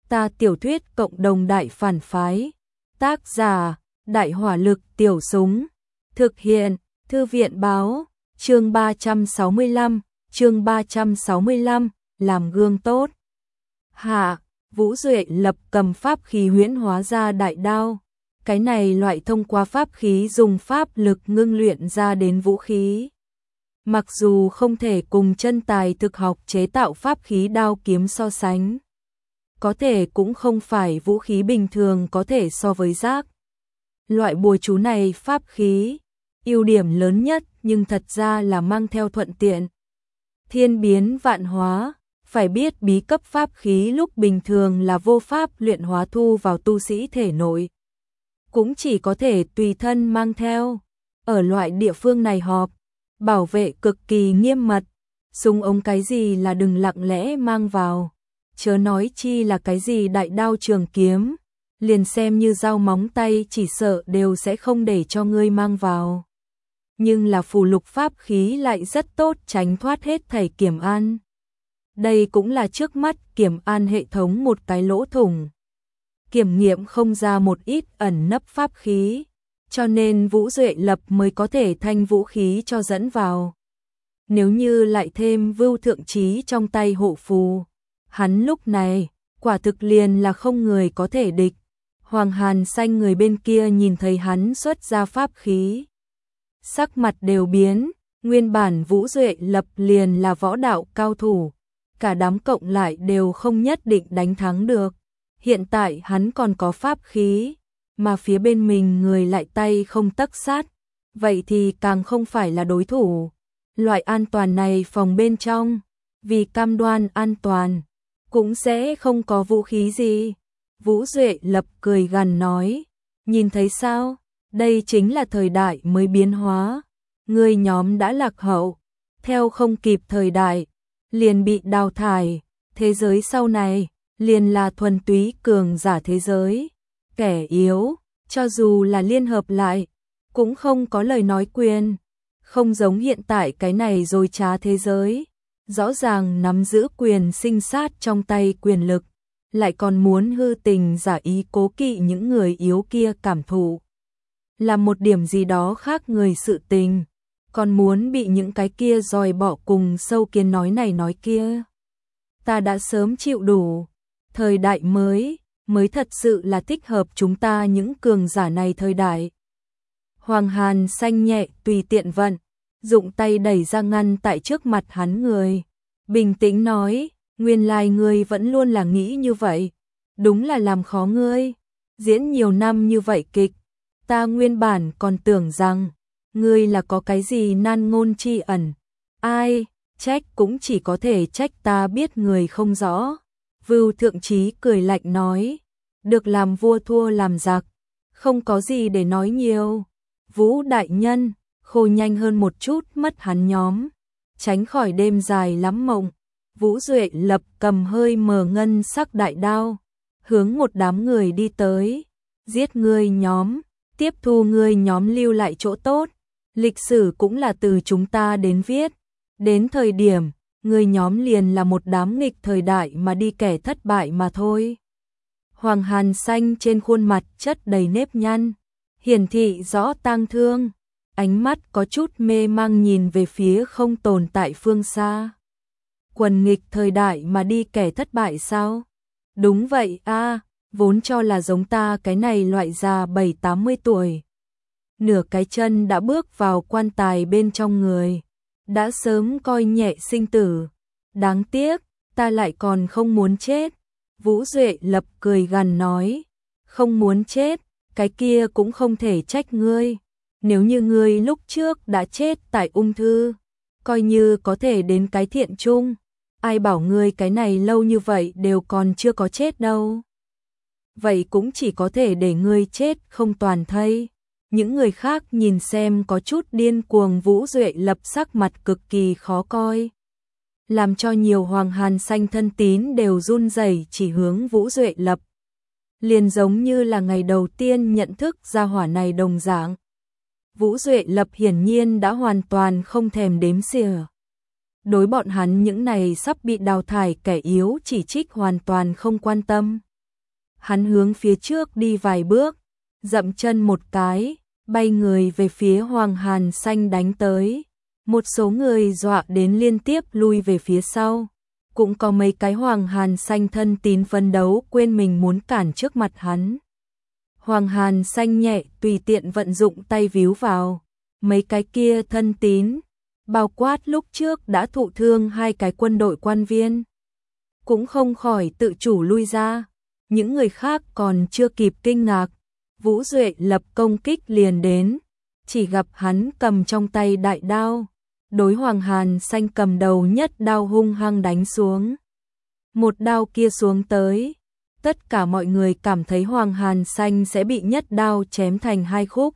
Ta tiểu thuyết cộng đồng đại phản phái. Tác giả: Đại hỏa lực tiểu súng. Thực hiện: Thư viện báo. Chương 365, làm gương tốt. Hạ, Vũ Duệ Lập cầm pháp khí huyễn hóa ra đại đao. Cái này loại thông qua pháp khí dùng pháp lực ngưng luyện ra đến vũ khí. Mặc dù không thể cùng chân tài thực học chế tạo pháp khí đao kiếm so sánh, có thể cũng không phải vũ khí bình thường có thể so với giác. Loại bùa chú này pháp khí, ưu điểm lớn nhất nhưng thật ra là mang theo thuận tiện. Thiên biến vạn hóa, phải biết bí cấp pháp khí lúc bình thường là vô pháp luyện hóa thu vào tu sĩ thể nội. Cũng chỉ có thể tùy thân mang theo. Ở loại địa phương này họp, bảo vệ cực kỳ nghiêm mật, súng ống cái gì là đừng lặng lẽ mang vào. Chớ nói chi là cái gì đại đao trường kiếm, liền xem như dao móng tay chỉ sợ đều sẽ không để cho ngươi mang vào. Nhưng là phù lục pháp khí lại rất tốt tránh thoát hết thảy kiểm an. Đây cũng là trước mắt kiểm an hệ thống một cái lỗ thủng. Kiểm nghiệm không ra một ít ẩn nấp pháp khí, cho nên Vũ Duệ Lập mới có thể thanh vũ khí cho dẫn vào. Nếu như lại thêm Vưu Thượng Chí trong tay hộ phù, hắn lúc này quả thực liền là không người có thể địch. Hoàng Hàn Xanh người bên kia nhìn thấy hắn xuất ra pháp khí, sắc mặt đều biến. Nguyên bản Vũ Duệ Lập liền là võ đạo cao thủ, cả đám cộng lại đều không nhất định đánh thắng được. Hiện tại hắn còn có pháp khí, mà phía bên mình người lại tay không tấc sát, vậy thì càng không phải là đối thủ. Loại an toàn này phòng bên trong, vì cam đoan an toàn, cũng sẽ không có vũ khí gì. Vũ Duệ Lập cười gằn nói, nhìn thấy sao, đây chính là thời đại mới biến hóa. Người nhóm đã lạc hậu, theo không kịp thời đại, liền bị đào thải. Thế giới sau này, liền là thuần túy cường giả thế giới. Kẻ yếu, cho dù là liên hợp lại, cũng không có lời nói quyền. Không giống hiện tại cái này dối trá thế giới, rõ ràng nắm giữ quyền sinh sát trong tay quyền lực, lại còn muốn hư tình giả ý cố kỵ những người yếu kia cảm thụ. Là một điểm gì đó khác người sự tình, còn muốn bị những cái kia dòi bỏ cùng sâu kiến nói này nói kia. Ta đã sớm chịu đủ, thời đại mới thật sự là thích hợp chúng ta những cường giả này thời đại. Hoàng Hàn Xanh nhẹ tùy tiện vận, dụng tay đẩy ra ngăn tại trước mặt hắn người. Bình tĩnh nói, nguyên lai ngươi vẫn luôn là nghĩ như vậy, đúng là làm khó ngươi. Diễn nhiều năm như vậy kịch, ta nguyên bản còn tưởng rằng ngươi là có cái gì nan ngôn chi ẩn. Ai, trách cũng chỉ có thể trách ta biết người không rõ. Vưu Thượng Chí cười lạnh nói, được làm vua thua làm giặc, không có gì để nói nhiều. Vũ đại nhân, khôi nhanh hơn một chút mất hắn nhóm, tránh khỏi đêm dài lắm mộng. Vũ Duệ Lập cầm hơi mờ ngân sắc đại đao, hướng một đám người đi tới. Giết ngươi nhóm, tiếp thu ngươi nhóm lưu lại chỗ tốt. Lịch sử cũng là từ chúng ta đến viết. Đến thời điểm, ngươi nhóm liền là một đám nghịch thời đại mà đi kẻ thất bại mà thôi. Hoàng Hàn Xanh trên khuôn mặt chất đầy nếp nhăn, hiển thị rõ tang thương, ánh mắt có chút mê mang nhìn về phía không tồn tại phương xa. Quần nghịch thời đại mà đi kẻ thất bại sao? Đúng vậy a, vốn cho là giống ta cái này loại già 70-80 tuổi. Nửa cái chân đã bước vào quan tài bên trong người, đã sớm coi nhẹ sinh tử. Đáng tiếc, ta lại còn không muốn chết. Vũ Duệ Lập cười gằn nói, không muốn chết, cái kia cũng không thể trách ngươi. Nếu như ngươi lúc trước đã chết tại ung thư, coi như có thể đến cái thiện chung, ai bảo ngươi cái này lâu như vậy đều còn chưa có chết đâu. Vậy cũng chỉ có thể để ngươi chết không toàn thây. Những người khác nhìn xem có chút điên cuồng. Vũ Duệ Lập sắc mặt cực kỳ khó coi, làm cho nhiều Hoàng Hàn Xanh thân tín đều run rẩy chỉ hướng Vũ Duệ Lập. Liền giống như là ngày đầu tiên nhận thức ra hỏa này đồng dạng. Vũ Duệ Lập hiển nhiên đã hoàn toàn không thèm đếm xỉa. Đối bọn hắn những này sắp bị đào thải kẻ yếu chỉ trích hoàn toàn không quan tâm. hắn hướng phía trước đi vài bước, dậm chân một cái, bay người về phía Hoàng Hàn Xanh đánh tới. Một số người dọa đến liên tiếp lui về phía sau, cũng có mấy cái Hoàng Hàn Xanh thân tín phấn đấu quên mình muốn cản trước mặt hắn. Hoàng Hàn Xanh nhẹ tùy tiện vận dụng tay víu vào, mấy cái kia thân tín, bao quát lúc trước đã thụ thương hai cái quân đội quan viên, cũng không khỏi tự chủ lui ra. Những người khác còn chưa kịp kinh ngạc, Vũ Duệ lập công kích liền đến, chỉ gặp hắn cầm trong tay đại đao, đối Hoàng Hàn Xanh cầm đầu nhất đao hung hăng đánh xuống. Một đao kia xuống tới, tất cả mọi người cảm thấy Hoàng Hàn Xanh sẽ bị nhất đao chém thành hai khúc.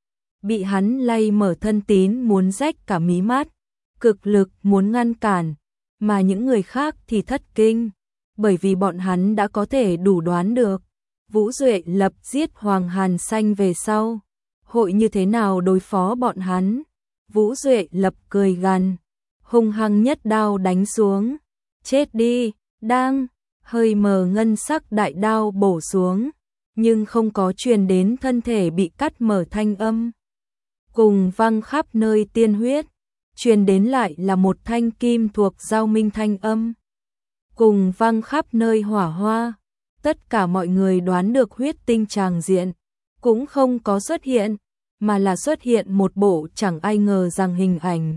Bị hắn lay mở thân tín muốn rách cả mí mắt, cực lực muốn ngăn cản, mà những người khác thì thất kinh, bởi vì bọn hắn đã có thể đủ đoán được, Vũ Duệ lập giết Hoàng Hàn Xanh về sau, hội như thế nào đối phó bọn hắn. Vũ Duệ lập cười gằn, hung hăng nhất đao đánh xuống, chết đi, đang, hơi mờ ngân sắc đại đao bổ xuống, nhưng không có truyền đến thân thể bị cắt mở thanh âm. Cùng vang khắp nơi tiên huyết, truyền đến lại là một thanh kim thuộc giao minh thanh âm. Cùng vang khắp nơi hỏa hoa, tất cả mọi người đoán được huyết tinh tràng diện, cũng không có xuất hiện, mà là xuất hiện một bộ chẳng ai ngờ rằng hình ảnh.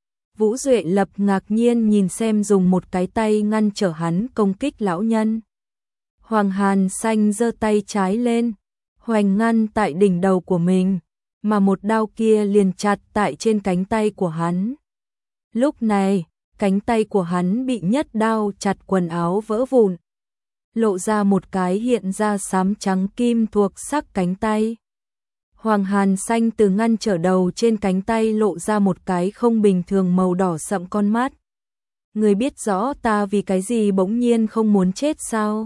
Vũ Duệ lập ngạc nhiên nhìn xem dùng một cái tay ngăn trở hắn công kích lão nhân. Hoàng Hàn Xanh giơ tay trái lên, hoành ngăn tại đỉnh đầu của mình, mà một đao kia liền chặt tại trên cánh tay của hắn. Lúc này, cánh tay của hắn bị nhất đao chặt quần áo vỡ vụn, lộ ra một cái hiện ra xám trắng kim thuộc sắc cánh tay. Hoàng Hàn Xanh từ ngăn trở đầu trên cánh tay lộ ra một cái không bình thường màu đỏ sậm con mắt. Ngươi biết rõ ta vì cái gì bỗng nhiên không muốn chết sao?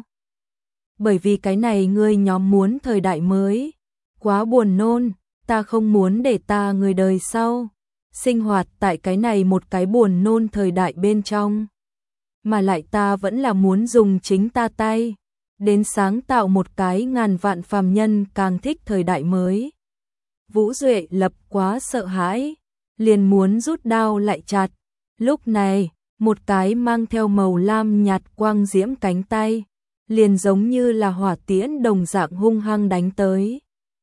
Bởi vì cái này ngươi nhóm muốn thời đại mới. Quá buồn nôn, ta không muốn để ta người đời sau sinh hoạt tại cái này một cái buồn nôn thời đại bên trong. Mà lại ta vẫn là muốn dùng chính ta tay đến sáng tạo một cái ngàn vạn phàm nhân càng thích thời đại mới. Vũ Duệ lập quá sợ hãi, liền muốn rút đao lại chặt. Lúc này, một cái mang theo màu lam nhạt quang diễm cánh tay, liền giống như là hỏa tiễn đồng dạng hung hăng đánh tới.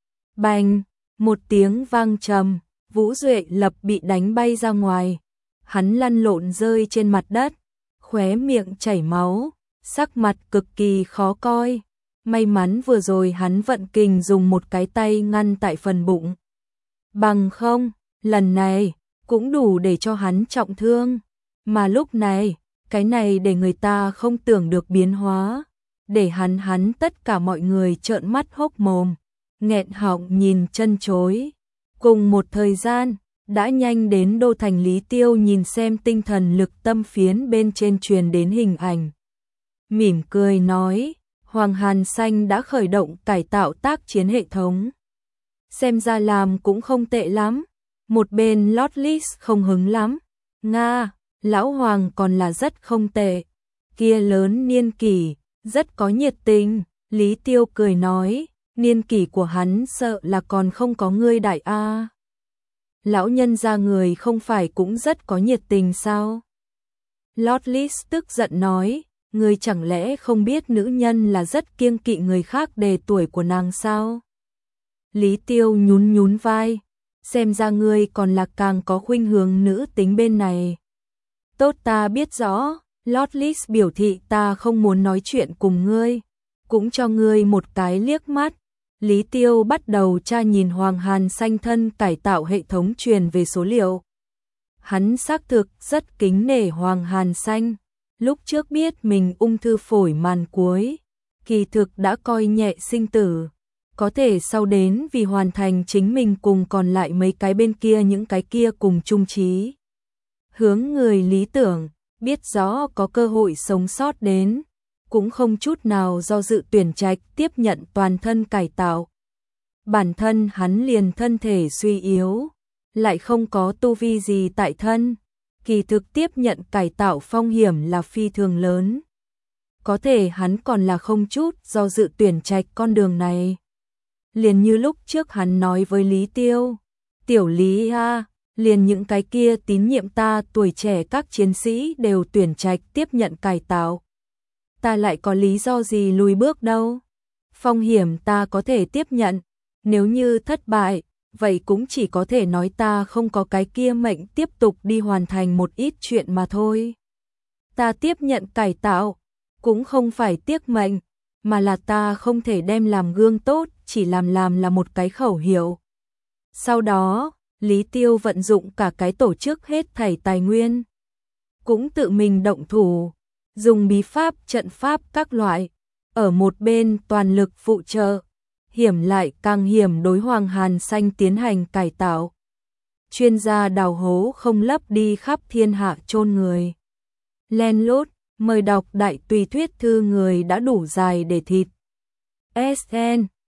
Bành, một tiếng vang trầm, Vũ Duệ lập bị đánh bay ra ngoài. Hắn lăn lộn rơi trên mặt đất, khóe miệng chảy máu, sắc mặt cực kỳ khó coi. May mắn vừa rồi hắn vận kình dùng một cái tay ngăn tại phần bụng. Bằng không, lần này, cũng đủ để cho hắn trọng thương. Mà lúc này, cái này để người ta không tưởng được biến hóa. Để hắn tất cả mọi người trợn mắt hốc mồm, nghẹn họng nhìn chân chối. Cùng một thời gian, đã nhanh đến đô thành Lý Tiêu nhìn xem tinh thần lực tâm phiến bên trên truyền đến hình ảnh. Mỉm cười nói, Hoàng Hàn Xanh đã khởi động cải tạo tác chiến hệ thống. Xem ra làm cũng không tệ lắm. Một bên Lotlis không hứng lắm. Nga, lão Hoàng còn là rất không tệ. Kia lớn niên kỷ, rất có nhiệt tình. Lý Tiêu cười nói, niên kỷ của hắn sợ là còn không có ngươi đại a. Lão nhân gia người không phải cũng rất có nhiệt tình sao? Lotlis tức giận nói, ngươi chẳng lẽ không biết nữ nhân là rất kiêng kỵ người khác đề tuổi của nàng sao? Lý Tiêu nhún nhún vai, xem ra ngươi còn là càng có khuynh hướng nữ tính bên này. Tốt, ta biết rõ, Lotlis biểu thị ta không muốn nói chuyện cùng ngươi, cũng cho ngươi một cái liếc mắt. Lý Tiêu bắt đầu tra nhìn Hoàng Hàn Xanh thân cải tạo hệ thống truyền về số liệu. Hắn xác thực rất kính nể Hoàng Hàn Xanh, lúc trước biết mình ung thư phổi màn cuối, kỳ thực đã coi nhẹ sinh tử. Có thể sau đến vì hoàn thành chính mình cùng còn lại mấy cái bên kia những cái kia cùng chung chí. Hướng người lý tưởng, biết rõ có cơ hội sống sót đến, cũng không chút nào do dự tuyển trạch tiếp nhận toàn thân cải tạo. Bản thân hắn liền thân thể suy yếu, lại không có tu vi gì tại thân, kỳ thực tiếp nhận cải tạo phong hiểm là phi thường lớn. có thể hắn còn là không chút do dự tuyển trạch con đường này. Liền như lúc trước hắn nói với Lý Tiêu, tiểu Lý a, liền những cái kia tín nhiệm ta tuổi trẻ các chiến sĩ đều tuyển trạch tiếp nhận cải tạo. Ta lại có lý do gì lùi bước đâu? Phong hiểm ta có thể tiếp nhận, nếu như thất bại, vậy cũng chỉ có thể nói ta không có cái kia mệnh tiếp tục đi hoàn thành một ít chuyện mà thôi. Ta tiếp nhận cải tạo, cũng không phải tiếc mệnh, mà là ta không thể đem làm gương tốt, chỉ làm là một cái khẩu hiệu. Sau đó, Lý Tiêu vận dụng cả cái tổ chức hết thảy tài nguyên, cũng tự mình động thủ, dùng bí pháp, trận pháp các loại, ở một bên toàn lực phụ trợ, hiểm lại càng hiểm đối Hoàng Hàn Xanh tiến hành cải tạo. Chuyên gia đào hố không lấp đi khắp thiên hạ chôn người. Len lút, mời đọc đại tùy thuyết thư người đã đủ dài để thịt. SN